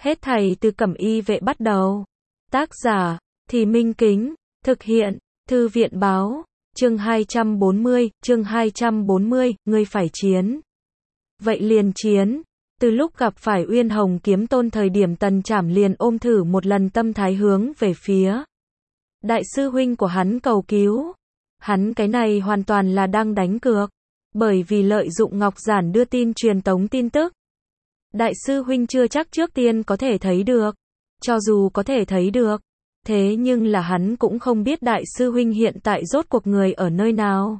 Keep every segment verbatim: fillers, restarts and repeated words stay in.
Hết thảy từ Cẩm Y Vệ bắt đầu. Tác giả, Thì Minh Kính, thực hiện, Thư viện báo, chương hai trăm bốn mươi, chương hai trăm bốn mươi, ngươi phải chiến. Vậy liền chiến. Từ lúc gặp phải Uyên Hồng Kiếm Tôn thời điểm Tần Trảm liền ôm thử một lần tâm thái hướng về phía đại sư huynh của hắn cầu cứu. Hắn cái này hoàn toàn là đang đánh cược, bởi vì lợi dụng Ngọc Giản đưa tin truyền tống tin tức. Đại sư huynh chưa chắc trước tiên có thể thấy được, cho dù có thể thấy được, thế nhưng là hắn cũng không biết đại sư huynh hiện tại rốt cuộc người ở nơi nào.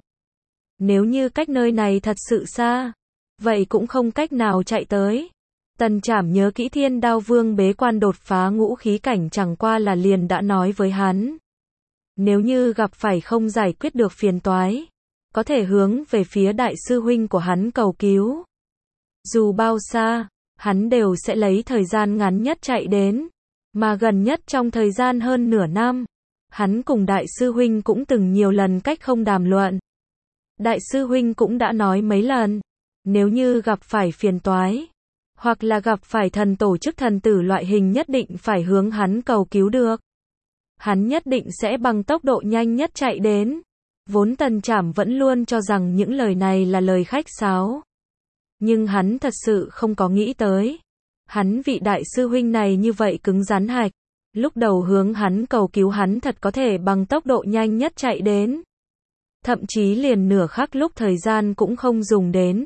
Nếu như cách nơi này thật sự xa, vậy cũng không cách nào chạy tới. Tần Trảm nhớ kỹ Thiên Đao Vương bế quan đột phá ngũ khí cảnh chẳng qua là liền đã nói với hắn. Nếu như gặp phải không giải quyết được phiền toái, có thể hướng về phía đại sư huynh của hắn cầu cứu. Dù bao xa, hắn đều sẽ lấy thời gian ngắn nhất chạy đến, mà gần nhất trong thời gian hơn nửa năm, hắn cùng đại sư huynh cũng từng nhiều lần cách không đàm luận. Đại sư huynh cũng đã nói mấy lần, nếu như gặp phải phiền toái, hoặc là gặp phải thần tổ chức thần tử loại hình nhất định phải hướng hắn cầu cứu được. Hắn nhất định sẽ bằng tốc độ nhanh nhất chạy đến. Vốn Tần Trảm vẫn luôn cho rằng những lời này là lời khách sáo. Nhưng hắn thật sự không có nghĩ tới. Hắn vị đại sư huynh này như vậy cứng rắn hạch. Lúc đầu hướng hắn cầu cứu hắn thật có thể bằng tốc độ nhanh nhất chạy đến. Thậm chí liền nửa khắc lúc thời gian cũng không dùng đến.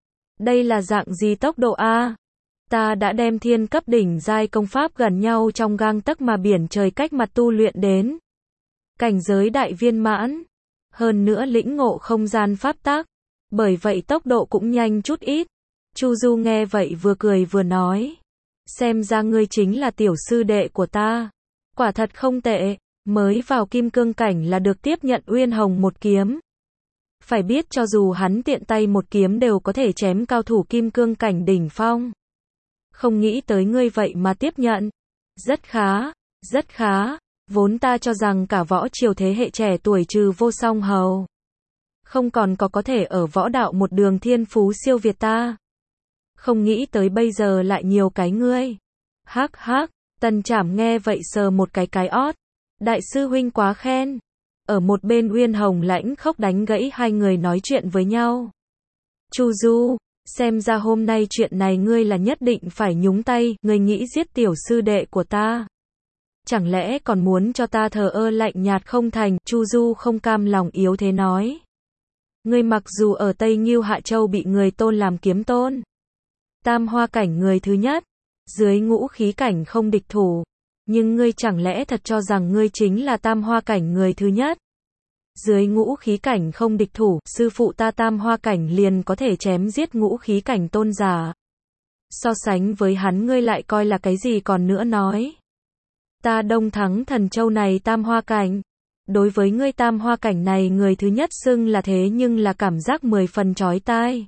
Đây là dạng gì tốc độ a? Ta đã đem thiên cấp đỉnh giai công pháp gần nhau trong gang tấc mà biển trời cách mặt tu luyện đến. Cảnh giới đại viên mãn. Hơn nữa lĩnh ngộ không gian pháp tắc. Bởi vậy tốc độ cũng nhanh chút ít. Chu Du nghe vậy vừa cười vừa nói. Xem ra ngươi chính là tiểu sư đệ của ta. Quả thật không tệ. Mới vào kim cương cảnh là được tiếp nhận Uyên Hồng một kiếm. Phải biết cho dù hắn tiện tay một kiếm đều có thể chém cao thủ kim cương cảnh đỉnh phong. Không nghĩ tới ngươi vậy mà tiếp nhận. Rất khá, rất khá. Vốn ta cho rằng cả võ triều thế hệ trẻ tuổi trừ Vô Song Hầu, không còn có có thể ở võ đạo một đường thiên phú siêu việt ta. Không nghĩ tới bây giờ lại nhiều cái ngươi. Hắc hắc, Tần Trảm nghe vậy sờ một cái cái ót. Đại sư huynh quá khen. Ở một bên Uyên Hồng lãnh khốc đánh gãy hai người nói chuyện với nhau. Chu Du, xem ra hôm nay chuyện này ngươi là nhất định phải nhúng tay, ngươi nghĩ giết tiểu sư đệ của ta. Chẳng lẽ còn muốn cho ta thờ ơ lạnh nhạt không thành, Chu Du không cam lòng yếu thế nói. Ngươi mặc dù ở Tây Ngưu Hạ Châu bị người tôn làm kiếm tôn. Tam hoa cảnh người thứ nhất, dưới ngũ khí cảnh không địch thủ. Nhưng ngươi chẳng lẽ thật cho rằng ngươi chính là tam hoa cảnh người thứ nhất? Dưới ngũ khí cảnh không địch thủ, sư phụ ta tam hoa cảnh liền có thể chém giết ngũ khí cảnh tôn giả. So sánh với hắn ngươi lại coi là cái gì còn nữa nói. Ta Đông Thắng Thần Châu này tam hoa cảnh. Đối với ngươi tam hoa cảnh này người thứ nhất xưng là thế nhưng là cảm giác mười phần chói tai.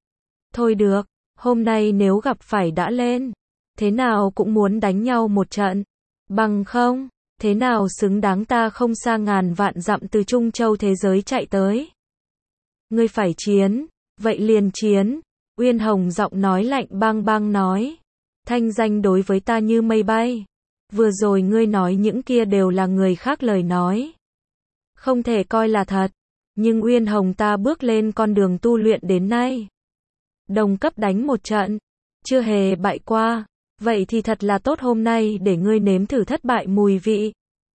Thôi được, hôm nay nếu gặp phải đã lên, thế nào cũng muốn đánh nhau một trận. Bằng không, thế nào xứng đáng ta không xa ngàn vạn dặm từ Trung Châu thế giới chạy tới. Ngươi phải chiến, vậy liền chiến. Uyên Hồng giọng nói lạnh băng băng nói. Thanh danh đối với ta như mây bay. Vừa rồi ngươi nói những kia đều là người khác lời nói. Không thể coi là thật. Nhưng Uyên Hồng ta bước lên con đường tu luyện đến nay. Đồng cấp đánh một trận. Chưa hề bại qua. Vậy thì thật là tốt hôm nay để ngươi nếm thử thất bại mùi vị.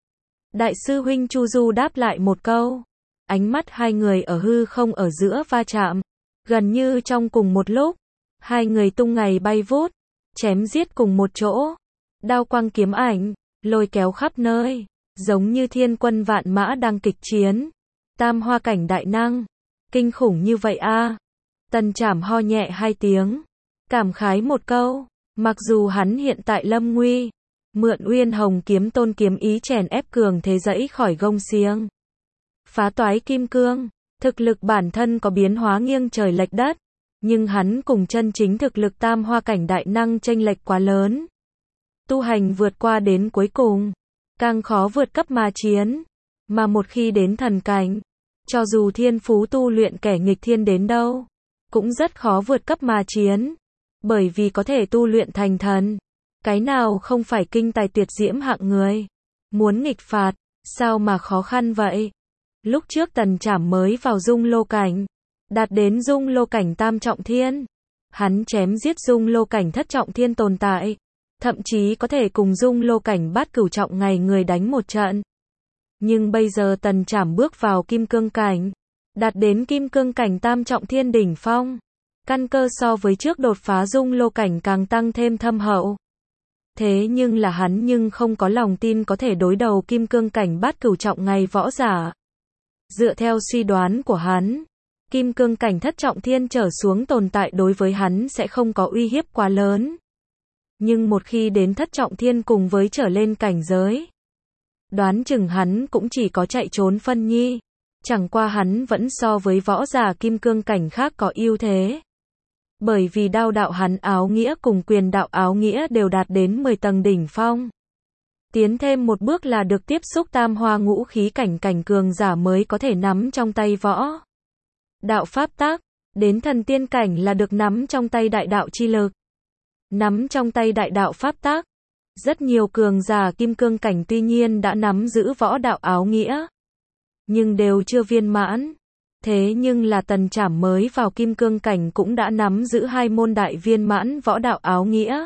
Đại sư huynh Chu Du đáp lại một câu. Ánh mắt hai người ở hư không ở giữa va chạm. Gần như trong cùng một lúc. Hai người tung ngày bay vút. Chém giết cùng một chỗ. Đao quang kiếm ảnh. Lôi kéo khắp nơi. Giống như thiên quân vạn mã đang kịch chiến. Tam hoa cảnh đại năng. Kinh khủng như vậy a. Tần Trảm ho nhẹ hai tiếng. Cảm khái một câu. Mặc dù hắn hiện tại lâm nguy, mượn Uyên Hồng kiếm tôn kiếm ý chèn ép cường thế dẫy khỏi gông xiềng, phá toái kim cương, thực lực bản thân có biến hóa nghiêng trời lệch đất, nhưng hắn cùng chân chính thực lực tam hoa cảnh đại năng chênh lệch quá lớn. Tu hành vượt qua đến cuối cùng, càng khó vượt cấp mà chiến, mà một khi đến thần cảnh, cho dù thiên phú tu luyện kẻ nghịch thiên đến đâu, cũng rất khó vượt cấp mà chiến. Bởi vì có thể tu luyện thành thần, Cái nào không phải kinh tài tuyệt diễm hạng người. Muốn nghịch phạt, sao mà khó khăn vậy? Lúc trước Tần Trảm mới vào dung lô cảnh, đạt đến dung lô cảnh tam trọng thiên. Hắn chém giết dung lô cảnh thất trọng thiên tồn tại, thậm chí có thể cùng dung lô cảnh bát cửu trọng ngày người đánh một trận. Nhưng bây giờ Tần Trảm bước vào kim cương cảnh, đạt đến kim cương cảnh tam trọng thiên đỉnh phong. Căn cơ so với trước đột phá dung lô cảnh càng tăng thêm thâm hậu. Thế nhưng là hắn nhưng không có lòng tin có thể đối đầu kim cương cảnh bát cửu trọng ngày võ giả. Dựa theo suy đoán của hắn, kim cương cảnh thất trọng thiên trở xuống tồn tại đối với hắn sẽ không có uy hiếp quá lớn. Nhưng một khi đến thất trọng thiên cùng với trở lên cảnh giới, đoán chừng hắn cũng chỉ có chạy trốn phân nhi. Chẳng qua hắn vẫn so với võ giả kim cương cảnh khác có ưu thế. Bởi vì đao đạo hắn áo nghĩa cùng quyền đạo áo nghĩa đều đạt đến mười tầng đỉnh phong. Tiến thêm một bước là được tiếp xúc tam hoa ngũ khí cảnh cảnh cường giả mới có thể nắm trong tay võ đạo pháp tắc. Đến thần tiên cảnh là được nắm trong tay đại đạo chi lực. Nắm trong tay đại đạo pháp tắc. Rất nhiều cường giả kim cương cảnh tuy nhiên đã nắm giữ võ đạo áo nghĩa, nhưng đều chưa viên mãn. Thế nhưng là Tần Trảm mới vào kim cương cảnh cũng đã nắm giữ hai môn đại viên mãn võ đạo áo nghĩa.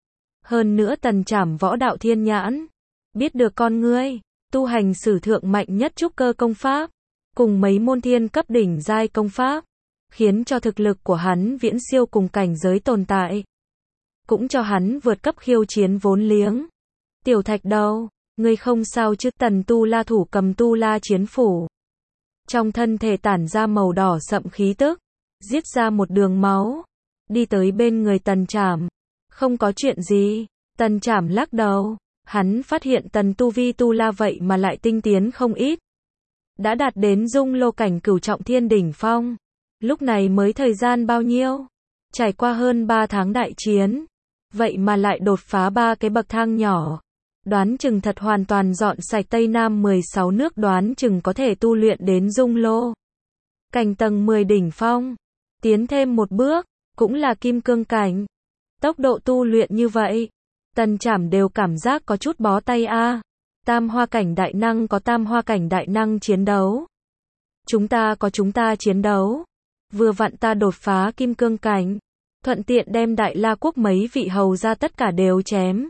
Hơn nữa Tần Trảm võ đạo thiên nhãn, biết được con ngươi, tu hành sử thượng mạnh nhất trúc cơ công pháp, cùng mấy môn thiên cấp đỉnh giai công pháp, khiến cho thực lực của hắn viễn siêu cùng cảnh giới tồn tại. Cũng cho hắn vượt cấp khiêu chiến vốn liếng. Tiểu Thạch Đầu, ngươi không sao chứ? Tần Tu La thủ cầm Tu La chiến phủ, trong thân thể tản ra màu đỏ sậm khí tức, giết ra một đường máu, đi tới bên người Tần Trảm. Không có chuyện gì. Tần Trảm lắc đầu, hắn phát hiện Tần Tu Vi Tu La vậy mà lại tinh tiến không ít. Đã đạt đến dung lô cảnh cửu trọng thiên đỉnh phong. Lúc này mới thời gian bao nhiêu? Trải qua hơn ba tháng đại chiến, vậy mà lại đột phá ba cái bậc thang nhỏ. Đoán chừng thật hoàn toàn dọn sạch Tây Nam mười sáu nước, đoán chừng có thể tu luyện đến dung lô cảnh tầng mười đỉnh phong. Tiến thêm một bước, cũng là kim cương cảnh. Tốc độ tu luyện như vậy, Tần Trảm đều cảm giác có chút bó tay a. À. Tam hoa cảnh đại năng có tam hoa cảnh đại năng chiến đấu. Chúng ta có chúng ta chiến đấu. Vừa vặn ta đột phá kim cương cảnh, thuận tiện đem Đại La quốc mấy vị hầu ra tất cả đều chém.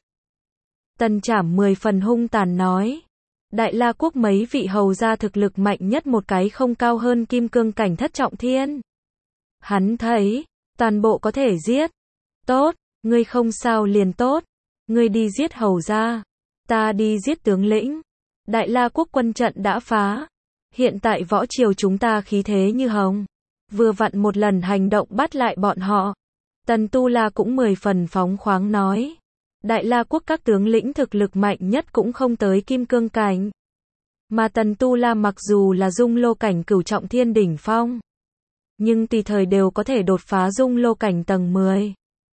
Tần Trảm mười phần hung tàn nói. Đại La quốc mấy vị hầu ra thực lực mạnh nhất một cái không cao hơn kim cương cảnh thất trọng thiên. Hắn thấy, toàn bộ có thể giết. Tốt, ngươi không sao liền tốt. Ngươi đi giết hầu ra, ta đi giết tướng lĩnh. Đại La quốc quân trận đã phá. Hiện tại võ triều chúng ta khí thế như hồng. Vừa vặn một lần hành động bắt lại bọn họ. Tần Tu La cũng mười phần phóng khoáng nói. Đại La quốc các tướng lĩnh thực lực mạnh nhất cũng không tới kim cương cảnh. Mà Tần Tu La mặc dù là dung lô cảnh cửu trọng thiên đỉnh phong, nhưng tùy thời đều có thể đột phá dung lô cảnh tầng mười.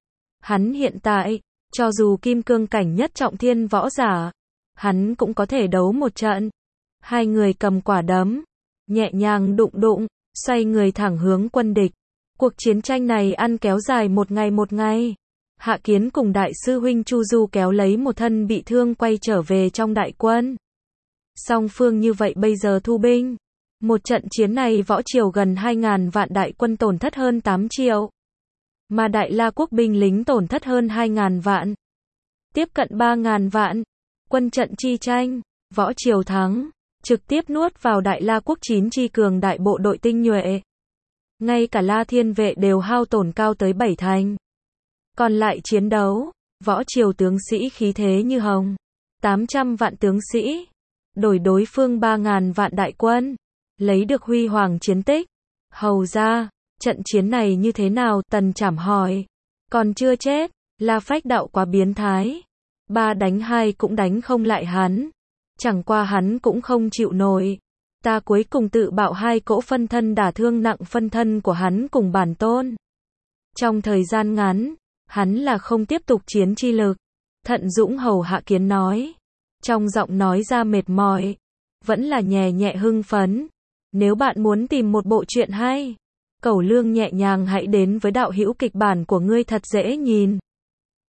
Hắn hiện tại, cho dù kim cương cảnh nhất trọng thiên võ giả, hắn cũng có thể đấu một trận. Hai người cầm quả đấm, nhẹ nhàng đụng đụng, xoay người thẳng hướng quân địch. Cuộc chiến tranh này ăn kéo dài một ngày một ngày. Hạ Kiến cùng đại sư huynh Chu Du kéo lấy một thân bị thương quay trở về trong đại quân. Song phương như vậy bây giờ thu binh. Một trận chiến này võ triều gần hai ngàn vạn đại quân tổn thất hơn tám triệu. Mà Đại La quốc binh lính tổn thất hơn hai ngàn vạn. Tiếp cận ba ngàn vạn. Quân trận chi tranh, võ triều thắng, trực tiếp nuốt vào Đại La quốc chín chi cường đại bộ đội tinh nhuệ. Ngay cả La Thiên vệ đều hao tổn cao tới bảy thành. Còn lại chiến đấu, võ triều tướng sĩ khí thế như hồng. tám trăm vạn tướng sĩ, đổi đối phương ba ngàn vạn đại quân, lấy được huy hoàng chiến tích. Hầu ra, trận chiến này như thế nào? Tần Trảm hỏi. Còn chưa chết, La Phách đạo quá biến thái. Ba đánh hai cũng đánh không lại hắn. Chẳng qua hắn cũng không chịu nổi. Ta cuối cùng tự bạo hai cỗ phân thân đả thương nặng phân thân của hắn cùng bản tôn. Trong thời gian ngắn, hắn là không tiếp tục chiến chi lực. Thận Dũng hầu Hạ Kiến nói. Trong giọng nói ra mệt mỏi, vẫn là nhẹ nhẹ hưng phấn. Nếu bạn muốn tìm một bộ truyện hay, Cẩu Lương nhẹ nhàng hãy đến với đạo hữu kịch bản của ngươi thật dễ nhìn.